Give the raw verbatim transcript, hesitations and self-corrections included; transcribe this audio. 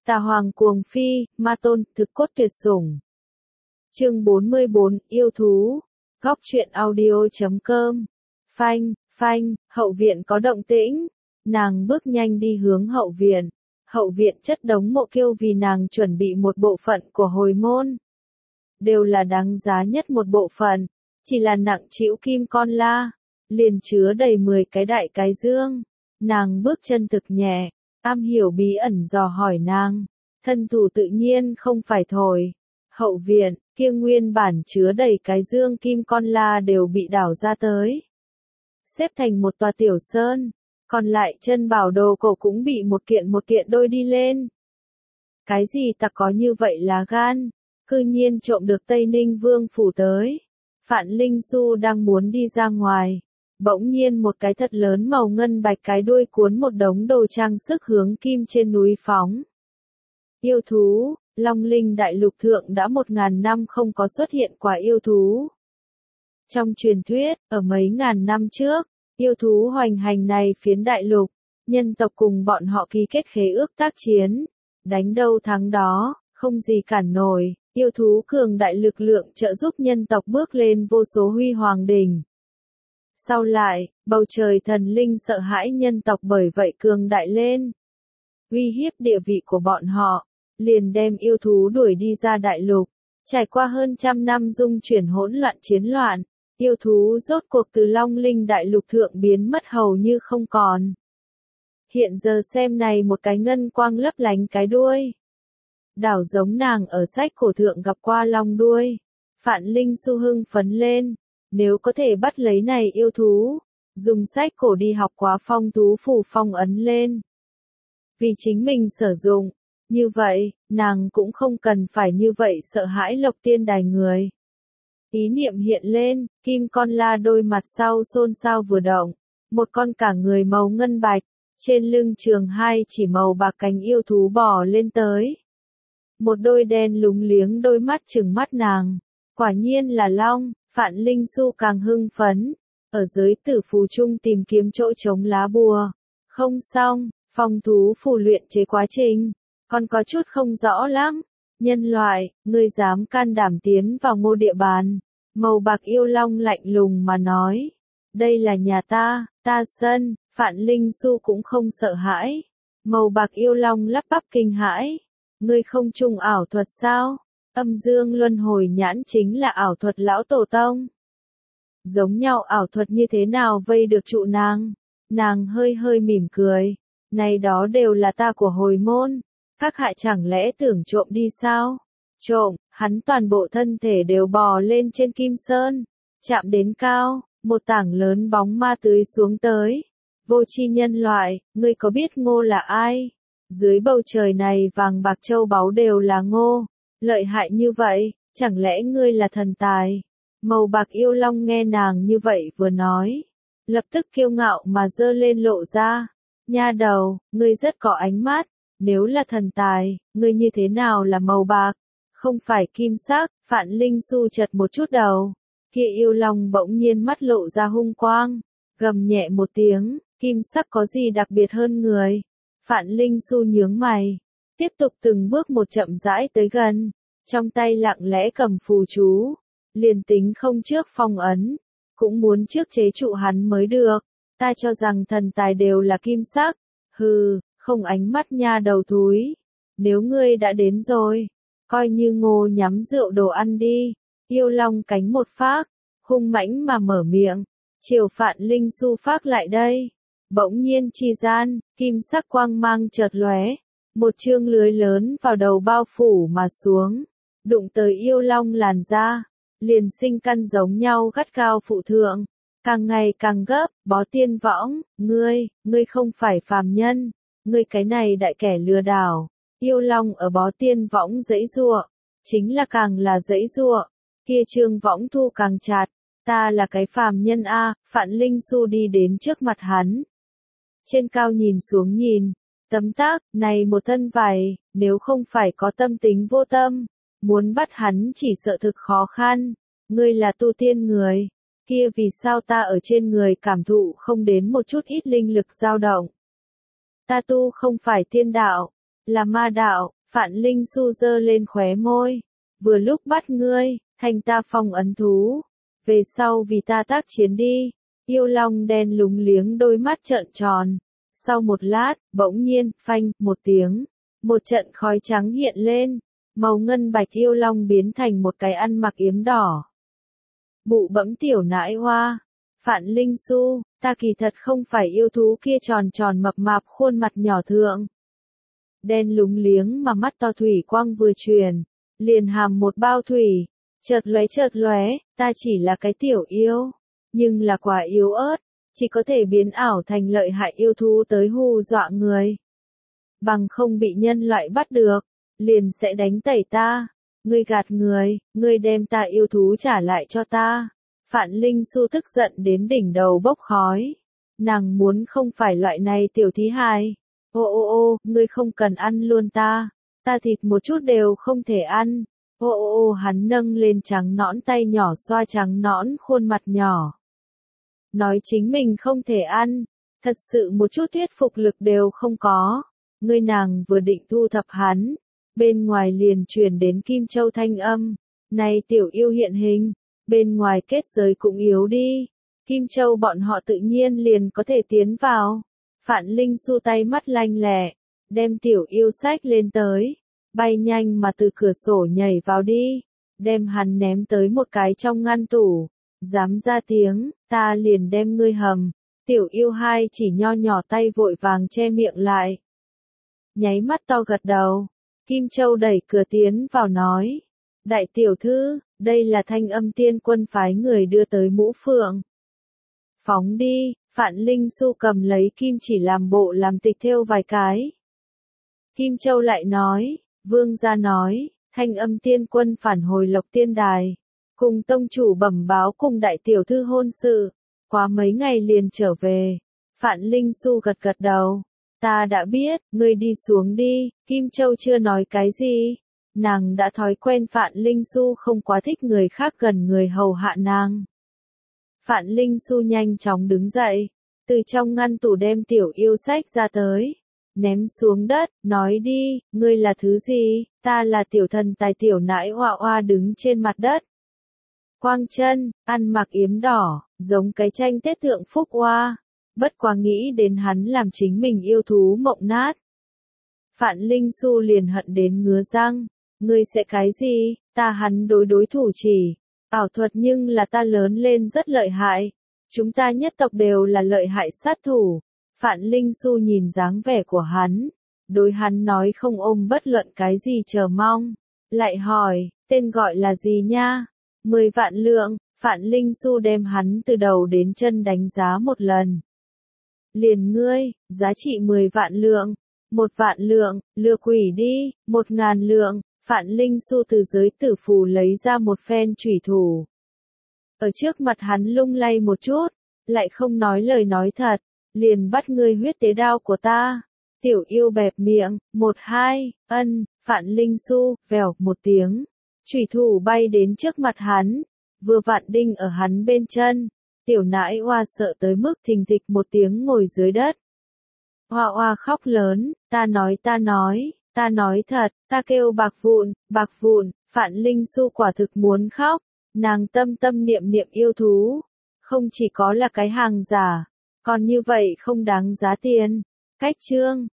Tà Hoàng cuồng phi, ma tôn, thực cốt tuyệt sủng. Chương bốn mươi bốn, yêu thú. Góc truyện audio chấm com. Phanh, phanh, hậu viện có động tĩnh. Nàng bước nhanh đi hướng hậu viện. Hậu viện chất đống mộ kiêu vì nàng chuẩn bị một bộ phận của hồi môn. Đều là đáng giá nhất một bộ phận. Chỉ là nặng trĩu kim con la. Liền chứa đầy mười cái đại cái dương. Nàng bước chân thực nhẹ. Am hiểu bí ẩn dò hỏi nàng. Thân thủ tự nhiên không phải thổi. Hậu viện, kia nguyên bản chứa đầy cái dương kim con la đều bị đảo ra tới. Xếp thành một tòa tiểu sơn. Còn lại chân bảo đồ cổ cũng bị một kiện một kiện đôi đi lên. Cái gì ta có như vậy là gan. Cư nhiên trộm được Tây Ninh Vương phủ tới. Phạn Linh Xu đang muốn đi ra ngoài. Bỗng nhiên một cái thật lớn màu ngân bạch cái đuôi cuốn một đống đồ trang sức hướng kim trên núi phóng. Yêu thú, Long Linh Đại Lục thượng đã một ngàn năm không có xuất hiện qua yêu thú. Trong truyền thuyết, ở mấy ngàn năm trước, yêu thú hoành hành này phiến đại lục, nhân tộc cùng bọn họ ký kết khế ước tác chiến, đánh đâu thắng đó, không gì cản nổi, yêu thú cường đại lực lượng trợ giúp nhân tộc bước lên vô số huy hoàng đỉnh. Sau lại, bầu trời thần linh sợ hãi nhân tộc bởi vậy cường đại lên. Uy hiếp địa vị của bọn họ, liền đem yêu thú đuổi đi ra đại lục. Trải qua hơn trăm năm dung chuyển hỗn loạn chiến loạn, yêu thú rốt cuộc từ Long Linh Đại Lục thượng biến mất hầu như không còn. Hiện giờ xem này một cái ngân quang lấp lánh cái đuôi. Đảo giống nàng ở sách cổ thượng gặp qua long đuôi. Phạn Linh Xu hưng phấn lên. Nếu có thể bắt lấy này yêu thú, dùng sách cổ đi học quá phong thú phù phong ấn lên. Vì chính mình sử dụng, như vậy, nàng cũng không cần phải như vậy sợ hãi Lộc Tiên Đài người. Ý niệm hiện lên, kim con la đôi mặt sau xôn xao vừa động, một con cả người màu ngân bạch, trên lưng trường hai chỉ màu bạc cánh yêu thú bò lên tới. Một đôi đen lúng liếng đôi mắt trừng mắt nàng, quả nhiên là long. Phạn Linh Xu càng hưng phấn, ở dưới tử phù trung tìm kiếm chỗ chống lá bùa. Không xong, phong thú phù luyện chế quá trình, còn có chút không rõ lắm. Nhân loại, ngươi dám can đảm tiến vào ngô địa bàn. Màu bạc yêu long lạnh lùng mà nói. Đây là nhà ta, ta sân, Phạn Linh Xu cũng không sợ hãi. Màu bạc yêu long lắp bắp kinh hãi. Ngươi không trùng ảo thuật sao? Âm dương luân hồi nhãn chính là ảo thuật lão tổ tông. Giống nhau ảo thuật như thế nào vây được trụ nàng? Nàng hơi hơi mỉm cười. Này đó đều là ta của hồi môn. Các hạ chẳng lẽ tưởng trộm đi sao? Trộm, hắn toàn bộ thân thể đều bò lên trên kim sơn. Chạm đến cao, một tảng lớn bóng ma tưới xuống tới. Vô tri nhân loại, ngươi có biết Ngô là ai? Dưới bầu trời này vàng bạc châu báu đều là Ngô. Lợi hại như vậy, chẳng lẽ ngươi là thần tài? Màu bạc yêu long nghe nàng như vậy vừa nói. Lập tức kiêu ngạo mà giơ lên lộ ra. Nha đầu, ngươi rất có ánh mắt. Nếu là thần tài, ngươi như thế nào là màu bạc? Không phải kim sắc. Phạn Linh Xu chật một chút đầu. Kia yêu long bỗng nhiên mắt lộ ra hung quang. Gầm nhẹ một tiếng, kim sắc có gì đặc biệt hơn người? Phạn Linh Xu nhướng mày. Tiếp tục từng bước một chậm rãi tới gần, trong tay lặng lẽ cầm phù chú, liền tính không trước phong ấn, cũng muốn trước chế trụ hắn mới được. Ta cho rằng thần tài đều là kim sắc, hừ, không ánh mắt nha đầu thúi. Nếu ngươi đã đến rồi, coi như Ngô nhắm rượu đồ ăn đi. Yêu long cánh một phác, hung mãnh mà mở miệng, chiều Phạn Linh Xu phác lại đây. Bỗng nhiên chi gian, kim sắc quang mang chợt lóe. Một chương lưới lớn vào đầu bao phủ mà xuống, đụng tới yêu long làn da, liền sinh căn giống nhau gắt cao phụ thượng, càng ngày càng gấp. Bó Tiên Võng, ngươi, ngươi không phải phàm nhân, ngươi cái này đại kẻ lừa đảo. Yêu long ở Bó Tiên Võng giãy giụa, chính là càng là giãy giụa, kia trương võng thu càng chặt. Ta là cái phàm nhân a. Phạn Linh Xu đi đến trước mặt hắn, trên cao nhìn xuống nhìn. Tấm tắc, này một thân vải, nếu không phải có tâm tính vô tâm, muốn bắt hắn chỉ sợ thực khó khăn. Ngươi là tu tiên người, kia vì sao ta ở trên người cảm thụ không đến một chút ít linh lực dao động? Ta tu không phải tiên đạo, là ma đạo. Phạn Linh Xu giơ lên khóe môi. Vừa lúc bắt ngươi, thành ta phong ấn thú. Về sau vì ta tác chiến đi. Yêu long đen lúng liếng đôi mắt trợn tròn. Sau một lát, bỗng nhiên, phanh, một tiếng. Một trận khói trắng hiện lên. Màu ngân bạch yêu long biến thành một cái ăn mặc yếm đỏ. Bụ bẫm tiểu nãi hoa. Phạn Linh Xu, ta kỳ thật không phải yêu thú kia tròn tròn mập mạp khuôn mặt nhỏ thượng. Đen lúng liếng mà mắt to thủy quang vừa truyền, liền hàm một bao thủy, chợt lóe chợt lóe, ta chỉ là cái tiểu yêu, nhưng là quá yếu ớt, chỉ có thể biến ảo thành lợi hại yêu thú tới hù dọa người. Bằng không bị nhân loại bắt được, liền sẽ đánh tẩy ta. Ngươi gạt người, ngươi đem ta yêu thú trả lại cho ta. Phạn Linh Xu tức giận đến đỉnh đầu bốc khói. Nàng muốn không phải loại này tiểu thí hài. Ô ô ô, ngươi không cần ăn luôn ta. Ta thịt một chút đều không thể ăn. Ô ô ô, hắn nâng lên trắng nõn tay nhỏ xoa trắng nõn khuôn mặt nhỏ. Nói chính mình không thể ăn. Thật sự một chút thuyết phục lực đều không có. Ngươi nàng vừa định thu thập hắn. Bên ngoài liền truyền đến Kim Châu thanh âm. Này tiểu yêu hiện hình. Bên ngoài kết giới cũng yếu đi. Kim Châu bọn họ tự nhiên liền có thể tiến vào. Phạn Linh Xu tay mắt lanh lẹ. Đem tiểu yêu sách lên tới. Bay nhanh mà từ cửa sổ nhảy vào đi. Đem hắn ném tới một cái trong ngăn tủ. Dám ra tiếng, ta liền đem ngươi hầm. Tiểu yêu hai chỉ nho nhỏ tay vội vàng che miệng lại. Nháy mắt to gật đầu. Kim Châu đẩy cửa tiến vào nói. Đại tiểu thư, đây là Thanh Âm Tiên Quân phái người đưa tới mũ phượng. Phóng đi, Phạn Linh Xu cầm lấy kim chỉ làm bộ làm tịch thêu vài cái. Kim Châu lại nói, vương gia nói, Thanh Âm Tiên Quân phản hồi Lộc Tiên Đài. Cùng tông chủ bẩm báo cùng đại tiểu thư hôn sự. Quá mấy ngày liền trở về. Phạn Linh Xu gật gật đầu. Ta đã biết, ngươi đi xuống đi. Kim Châu chưa nói cái gì. Nàng đã thói quen Phạn Linh Xu không quá thích người khác gần người hầu hạ nàng. Phạn Linh Xu nhanh chóng đứng dậy. Từ trong ngăn tủ đem tiểu yêu sách ra tới. Ném xuống đất, nói đi, ngươi là thứ gì? Ta là tiểu thần tài tiểu nãi oa oa đứng trên mặt đất. Quang chân, ăn mặc yếm đỏ, giống cái tranh Tết thượng phúc oa. Bất quá nghĩ đến hắn làm chính mình yêu thú mộng nát. Phạn Linh Xu liền hận đến ngứa răng. Ngươi sẽ cái gì? Ta hắn đối đối thủ chỉ. Ảo thuật nhưng là ta lớn lên rất lợi hại. Chúng ta nhất tộc đều là lợi hại sát thủ. Phạn Linh Xu nhìn dáng vẻ của hắn. Đối hắn nói không ôm bất luận cái gì chờ mong. Lại hỏi, tên gọi là gì nha? Mười vạn lượng. Phạn Linh Xu đem hắn từ đầu đến chân đánh giá một lần. Liền ngươi, giá trị mười vạn lượng. Một vạn lượng, lừa quỷ đi, một ngàn lượng. Phạn Linh Xu từ giới tử phù lấy ra một phen chủy thủ. Ở trước mặt hắn lung lay một chút, lại không nói lời nói thật, liền bắt ngươi huyết tế đao của ta. Tiểu yêu bẹp miệng, một hai, ân, Phạn Linh Xu, vèo, một tiếng. Chủy thủ bay đến trước mặt hắn, vừa vặn đinh ở hắn bên chân. Tiểu nãi oa sợ tới mức thình thịch một tiếng ngồi dưới đất. Oa oa khóc lớn, ta nói ta nói. Ta nói thật, ta kêu bạc vụn, bạc vụn. Phạn Linh Xu quả thực muốn khóc. Nàng tâm tâm niệm niệm yêu thú. Không chỉ có là cái hàng giả. Còn như vậy không đáng giá tiền. Cách chương.